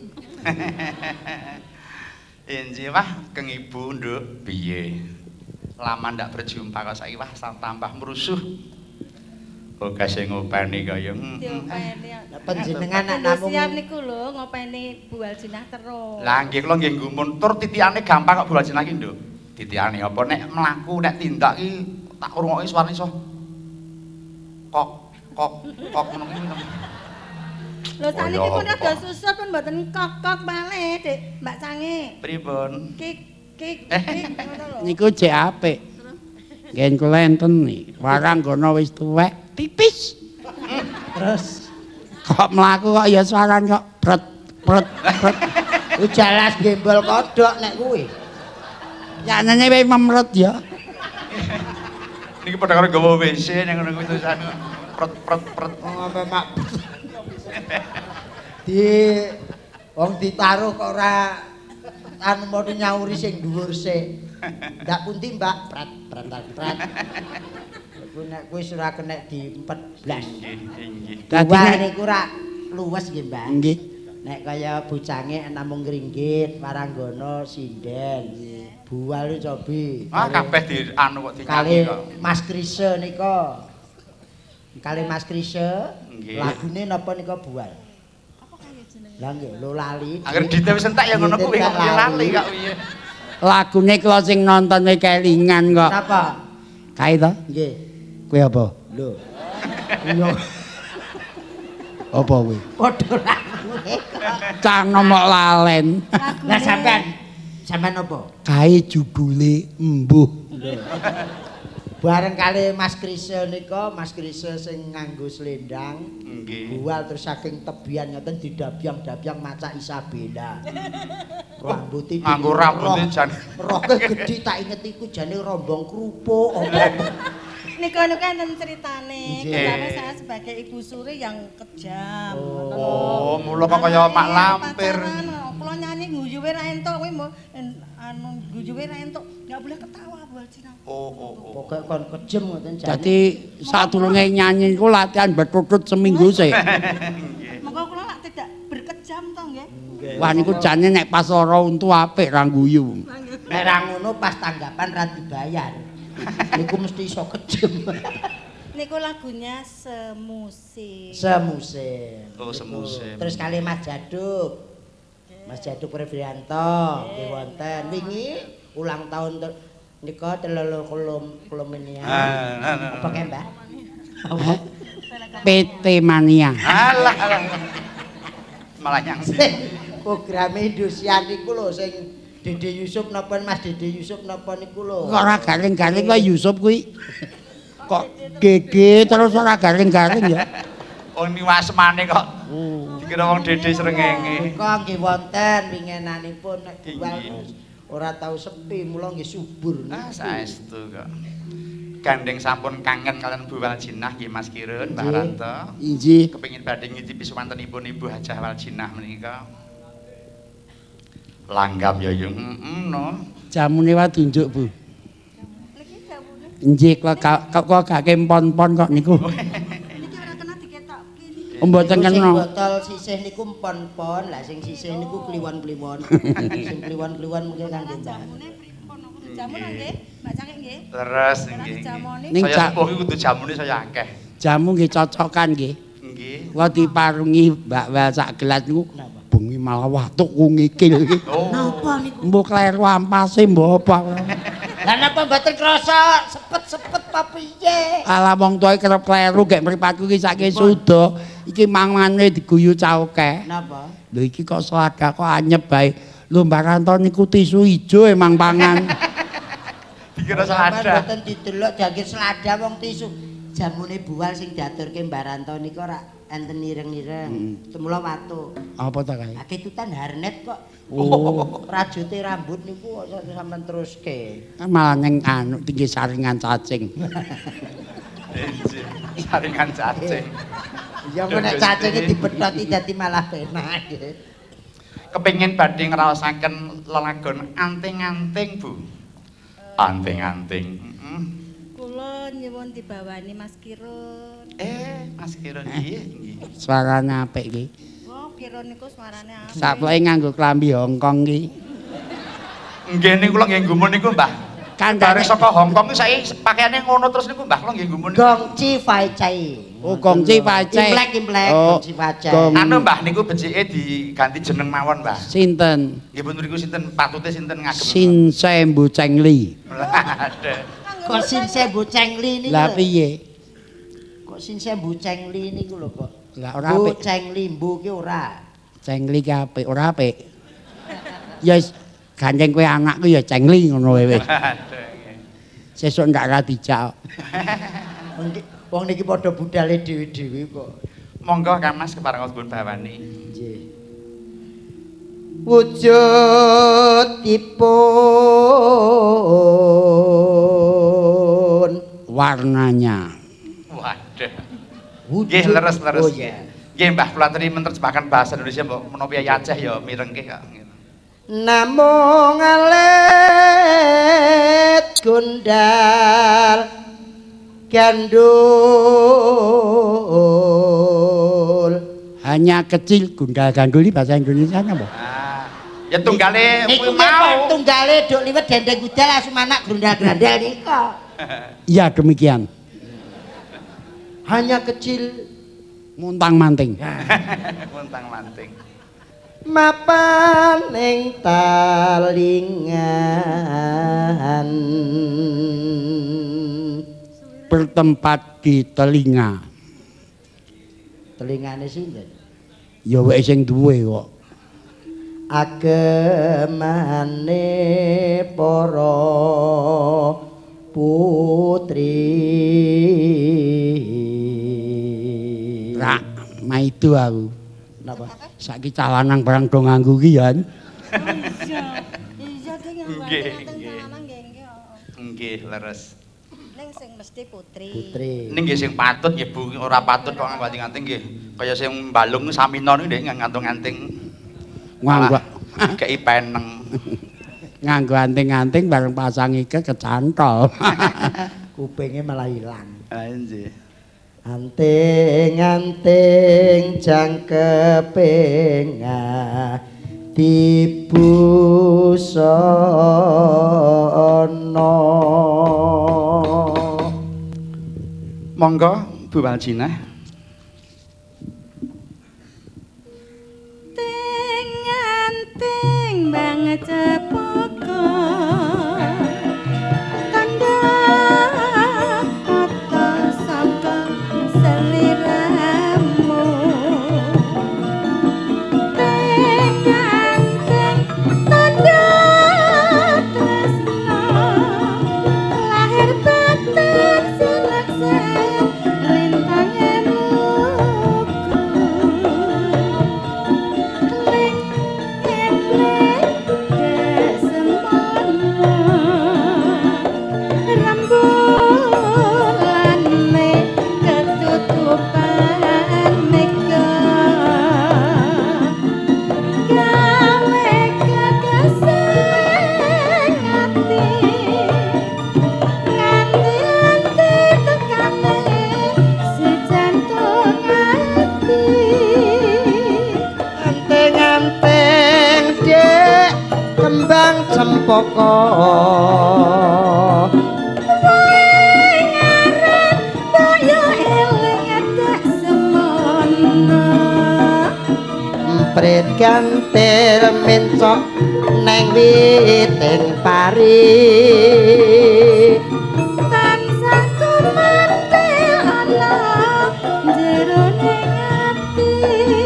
Inji wah keng Ibu Nduk piye? Lama ndak berjumpa kok saiki wah tambah merusuh. Kok kasih ngopeni kaya Diopeni. Panjenengan anak namung siap niku lho ngopeni Bu Waljinah terus. Lah nggih kula nggih gumun tur titiane gampang kok Bu Waljinah ki, Nduk. Titiane apa nek mlaku nek tindak ki tak rungokke suarane iso kok ngono ki. Lho saniki pun rada susut pun mboten kok malih, Dik, Mbak Sange. Pripun? Kik ngono lho. Niku jek apik. Ngen kula enten iki. Warang kono wis tuwek, pipis. terus Kok mlaku kok ya suaran kok pret. ku jelas gembol kodhok nek kuwi. Ya nene wae memret ya. Niki padha karo gawa WC ning ngono kuwi tulisan pret. Ngombe mak. Di wong ditaruh kok ora anu mau nyauri sing dhuwur sik. Ndak pundi Mbak, pret. Ku nek kuwi ora kenek diempet blas. Nggih. Dadi Wah nek niku ora luwes nggih Mbak. nggih. Nek kaya bucange namung ngringgit, Paranggono sinden. Bual cobi. Ah kabeh di anu kok dinyanyi Kali kok. Mas Krise nika. Kali Mas Krise. Nggih. Lagune napa nika bual? Apa kaya jenenge? Lah nggih, lho lali. Angger dite wis entek ya ngono kuwi kok lali kok piye. Lagune kula sing nonton wae kelingan kok. Napa? Kae to? Nggih. Kuwi apa? Lho. Iya. Apa kuwi? Padha lagune. Cah nomok lalen. Lah sampean apa? Kae judule Embuh. Bareng kali Mas Krise nika, Mas Krise sing nganggo slendang. Nggih. Bual terus saking tebian ngoten didabyang-dabyang maca Isabella. Rambuté Nganggo rambute jan. roke gedhi tak inget iku jane rombong krupuk apa. Nika enten ceritane. Nggih. Pertama saya sebagai ibu suri yang kejam. Oh, mula kok kaya mak lampir. Kula nyanyi guyuwe ra entuk kuwi anu guyuwe ra entuk. Enggak boleh ketawa Bu Waljinah. Oh. Pokoke kon kejem ngoten jane. Dadi sadurunge nyanyi iku latihan betutut seminggu sih. Monggo kula lak tidak berkejam to nggih. Wah niku jane nek pas ora untu apik ra guyu. Nek ra ngono pas tanggapan ra dibayar. Niku mesti iso kejem. Niku lagunya semusim. Semusim. Oh, semusim. Terus kali Mas Jaduk. Mas Jaduk Febrianto nggih wonten wingi ulang tahun nika 30 kulumenia. Apa kae, Mbak? PT Mania. Alah. Malah nyangsi. Program Indosiar niku lho sing Dede Yusuf napa Mas Dede Yusuf napa niku lho. Kok ora garing-garing kok Yusuf kuwi. Kok gege terus ora garing-garing ya. Oh niwasmane kok. Dikira wong Dede srengenge. Kok nggih wonten wingenanipun nek bual Inggih. ora tau sepi mula nggih subur. Ah saestu kok. Gandeng sampun kangen kalian Bu Waljinah nggih Mas Kirun, Mbah Ranto. Inggih. Kepengin badhe ngicipi sumantenipun Ibu Hajah Waljinah menika. Langgam ya yo no. Jamune wae tunjuk, Bu. Niki jamune. Inggih kok gak kempon-pon kok niku. Niki ora kena diketok Mboten Sing kena. botol sisih niku empon-pon, lah sing sisih niku kliwon-kliwon. Sing kliwon-kliwon mungkin kangge Jamune pripun kudu jamu nggih, Mbak Cangkik nggih. Leres nggih. Ning Saya sepuh iki kudu jamune saya akeh. jamu nggih cocokan nggih. Nggih. Kula diparungi Mbak Wel sak gelas niku bengi malah watukku ngikil. Oh. Napa niku? Mbok kleru ampase mbok apa. Lah napa mboten krasa sepet-sepet apa piye? Alah wong tuwa kerep kleru gek mripatku iki saking suda. Iki mangane diguyu cauke. Napa? Lho iki kok selada kok anyep bae. Lho Mbak Ranto niku tisu ijo emang pangan. Dikira Sampeyan selada. mboten didelok jangkir selada wong tisu. Jamune buwal sing diaturke Mbak Ranto niku ora enten ireng-ireng. Semula watu. Apa ta kae? Aketutan harnet kok. Oh, Rajute rambut niku kok sampean teruske. malah ning anu tinggi saringan cacing. Saringan cacing. Ya nek cacinge dibethoti dadi malah penak. Kepengin badhe ngraosaken lelagon anting-anting, Bu. Anting-anting. Kula nyuwun dibawani Mas Kirun. Mas Kirun nggih. Suarane apik iki. Oh, Kirun niku suarane apik. Sapleke nganggo klambi Hongkong iki. Nggih niku kula nggih gumun niku, Mbah. Kan Bareng saka Hongkong iki saiki pakaiane ngono terus niku, Mbah. Kula nggih gumun. Gongci Fai Chai. Oh, Gongci Fai Chai. Imlek Oh, Gongci Fai Chai. Anu Mbah niku becike diganti jeneng mawon, Mbah. Sinten? Nggih pun niku sinten patute sinten ngagem. Sin Sembu Cengli. Kok Sin Sembu Cengli niku. Lah piye? Kok Sin Sembu Cengli niku lho kok. Lah ora Bu apik. Cengli mbu ki ora. Cengli ki apik, ora apik. Ya gandeng kowe anakku ya Cengli ngono wae wis. Sesuk ndak ra dijak. Wong niki padha budale dhewe-dhewe kok. Monggo Kang Mas kepareng pun bawani. Nggih. Wujudipun Warnanya. Waduh. Nggih leres-leres. Oh iya. Nggih Mbah kula aturi menerjemahkan bahasa Indonesia mbok menapa Aceh ya mirengke kok. Namung alit gundal gandul. Hanya kecil gundal ganduli bahasa Indonesia apa? Ya tunggale Niku kuwi mau. tunggale duk liwet dendeng gudal asum anak grundal-grandal nika. Iya demikian. Hanya kecil Muntang-manting. Montang-manting. mapan ing talingan Bertempat di telinga. telingane sinten Ya wek sing duwe kok. agemane para putri Rak, maido aku. napa Saiki calanang barang do nganggo ki ya. Iya. Iya ding yang Nggih, wonten nggih. salaman nggih nggih. Nggih leres. Ning sing mesti putri. putri Ning nggih sing patut nggih Bu, ora patut kok nganting-anting nggih. Kaya sing mbalung Samina niku nggih ngantung-anting. Nganggo Kei peneng. nganggo anting-anting bareng pasang iket kecantol. kupinge malah ilang Ah nggih. anting-anting jangkeping dibusana Monggo Bu Waljina. Ting banget cepoko tanda foto saka seliramu ting tanda tresno lahir batin sineksen rintange luku kling kembang cempaka Prit gantil mencok neng witing pari tansah kumantil ana jerone ati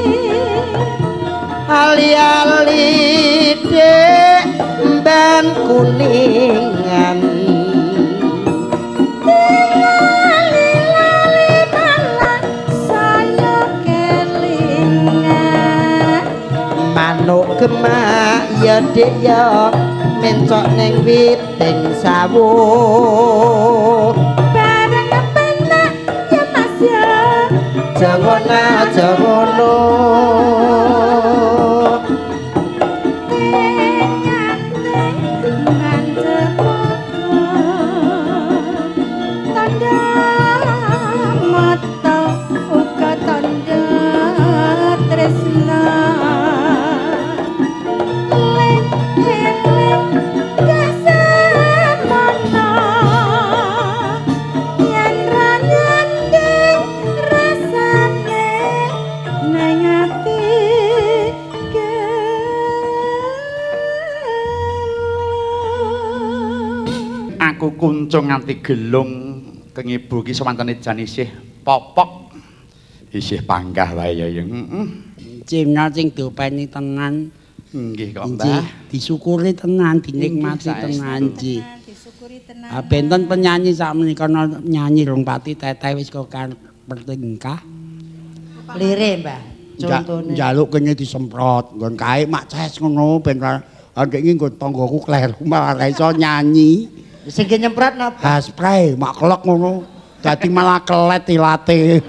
ali-ali dek mban kuningan manuk gemak ya dik ya mencok ning witing sawu bareng penak ya mas ya jangono jangono Aku kuncung nganti gelung keng ibu ki sewantene jan isih popok isih panggah wae ya Cina sing diopeni tenan nggih kok nggih Mbah disyukuri tenan dinikmati tenan nggih disyukuri tenan benten penyanyi sakmenika nyanyi rong pati teteh wis kok pertingkah lire Mbah contone njaluk kene disemprot nggon kae mak ces ngono ben ndek iki nggon tanggoku kleru malah ra iso nyanyi sing nyemprot napa haspray mak kelek ngono dadi malah kelet ilate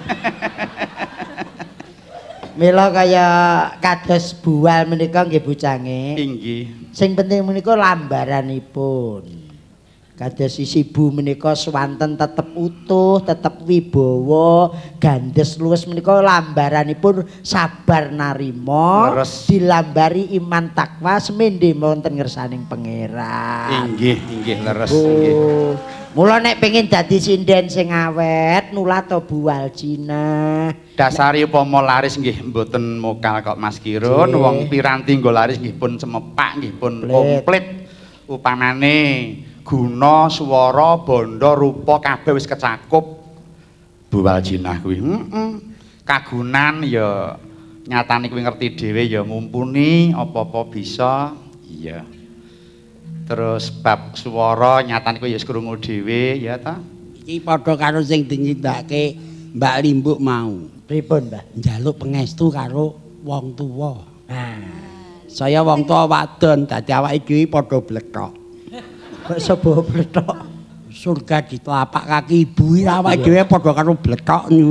mila kaya kados bual menika nggih bujange inggih sing penting menika lambaranipun kados isibu menika swanten tetep utuh tetep wibawa gandes luwes menika lambaranipun sabar narima dilambari iman takwa semende wonten ngersaning pangeran inggih leres nggih mula nek pengin dadi sinden sing awet nulah to bual Cina dasari upama laris nggih mboten mokal kok Mas Kirun wong piranti nggo laris nggih pun cemepak nggih pun komplit upamane guna swara bondo rupa kabeh wis kecakup buwal jinah kuwi kagunan ya nyatane kuwi ngerti dhewe ya mumpuni apa-apa bisa iya terus bab swara nyatane kuwi ya wis krungu dhewe ya ta iki padha karo sing dinyindakake Mbak Limbuk mau pripun Mbah njaluk pangestu karo wong tuwa saya wong tuwa wadon dadi awake dhewe padha blethok kok sapa blethok surga di telapak kaki ibu awake dhewe padha karo blethok niku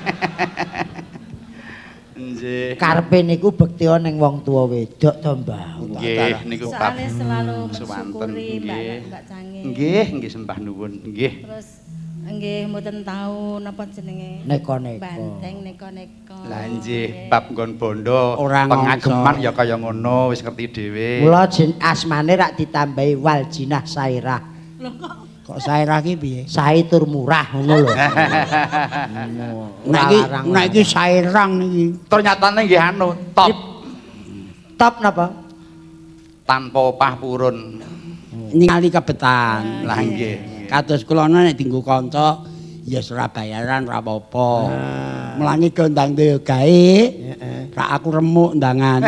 nggih karepe niku bektiya ning wong tuwa wedok to Mbah nggih niku bab selalu sewanten bersyukuri nggih Mbak Cange nggih sembah nuwun nggih terus nggih mboten tahu napa jenenge neko-neko banteng neko-neko lah nggih bab nggon bondo Ora pengageman ya kaya ngono wis ngerti dhewe mula asmane rak ditambahi Waljinah Sairah lho kok Sairah ki piye sae tur murah ngono lho nek iki sairang niki ternyatane nggih anu top napa tanpa opah purun ningali kebetan lah nggih kados kula nek dienggo kanca ya ora bayaran ora apa-apa mulane gondang dhewe gawe rak aku remuk ndangan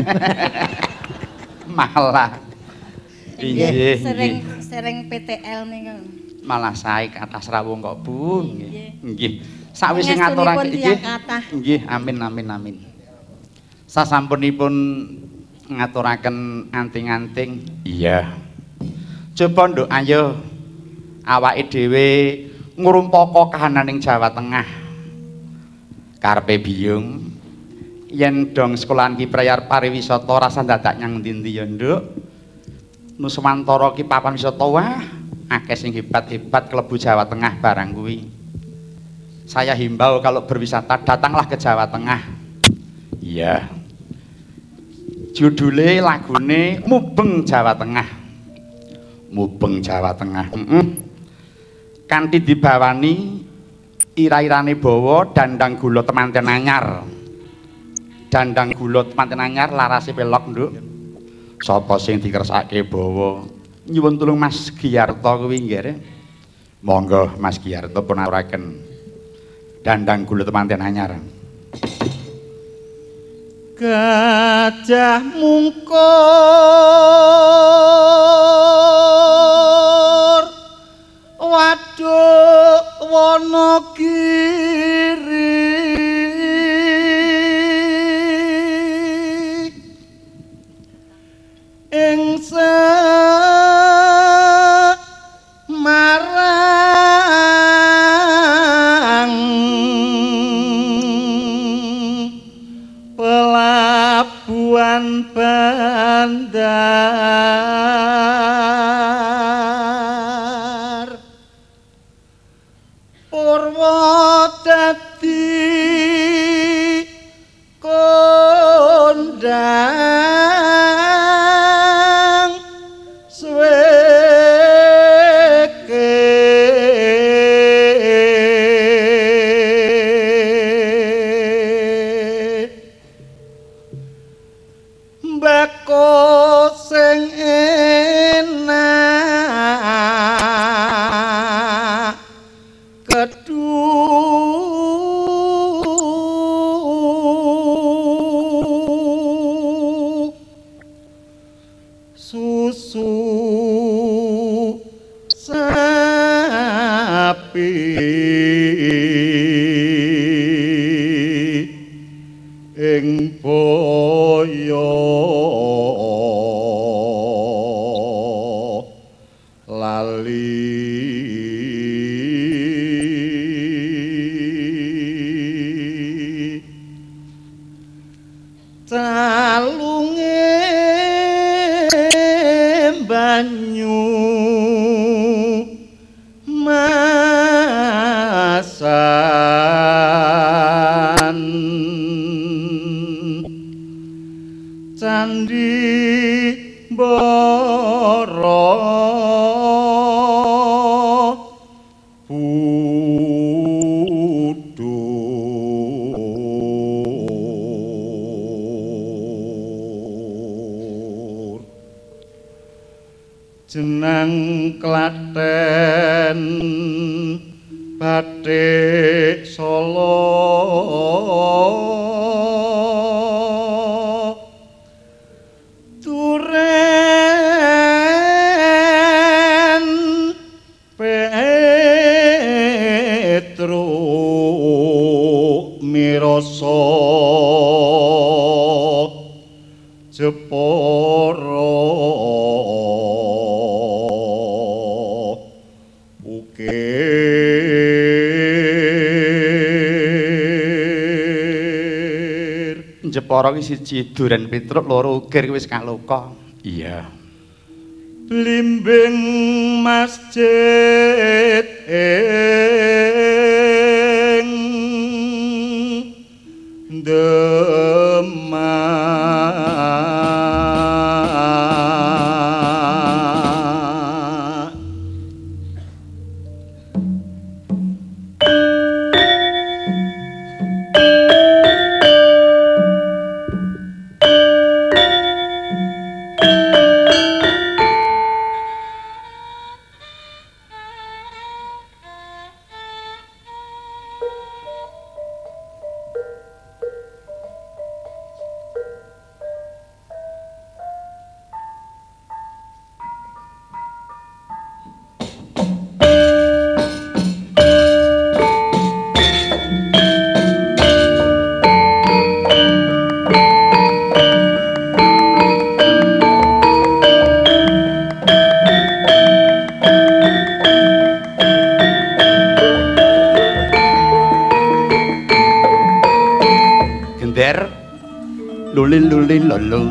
malah inggih sering PTL niku malah sae atas rawuh kok Bu nggih sakwise ngaturake iki nggih amin sasampunipun ngaturaken anting-anting iya coba nduk ayo awake dhewe ngrumpaka kahananing Jawa Tengah karepe biyung yen dong sekolahan ki prayar pariwisata rasa dadak nyang ndi-ndi ya nduk Nuswantara ki papan wisata wah akeh sing hebat-hebat klebu Jawa Tengah barang kuwi saya himbau kalau berwisata datanglah ke Jawa Tengah iya judule lagune Mubeng Jawa Tengah mubeng Jawa Tengah. Kanthi dibawani ira-irane bawa dandang gula temanten anyar. Dandang gula temanten anyar larase pelok, Nduk. Sapa sing dikersake bawa? Nyuwun tulung Mas Giyarto kuwi nggih. Monggo Mas Giyarto pun aturaken dandang gula temanten anyar. Gajah mungkur waduk Wonogiri ing Semarang pelabuhan bandar Purwodadi kondang sweke mbako sing enak kedu susu sapi ing boyo lali calunge banyu masan candi Boro Budur jeneng Klaten Bathik Solo Duren Petruk Miroso Jepara Ukir Jepara ki siji, Duren Petruk loro, Ukir ki wis kaloka. Iya. Blimbing masjid ing Demak lulin lolo.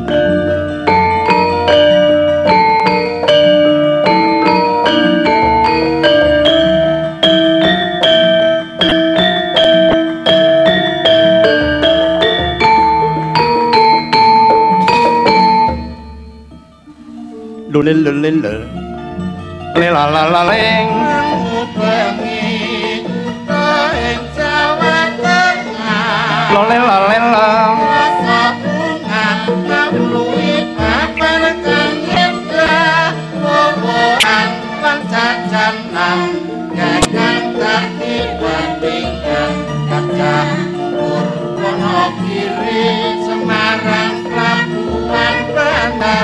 Lulin lulin lolo. lelalaling bengi ing Jawa Tengah lelalalela rasa bunga mabluwi papan kang indah wowoan lan jajanan kakang tak dibandingkan kakang Purwonogiri Semarang Labuhan Banar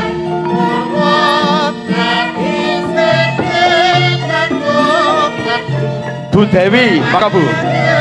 Bu Dewi, Maka Bu.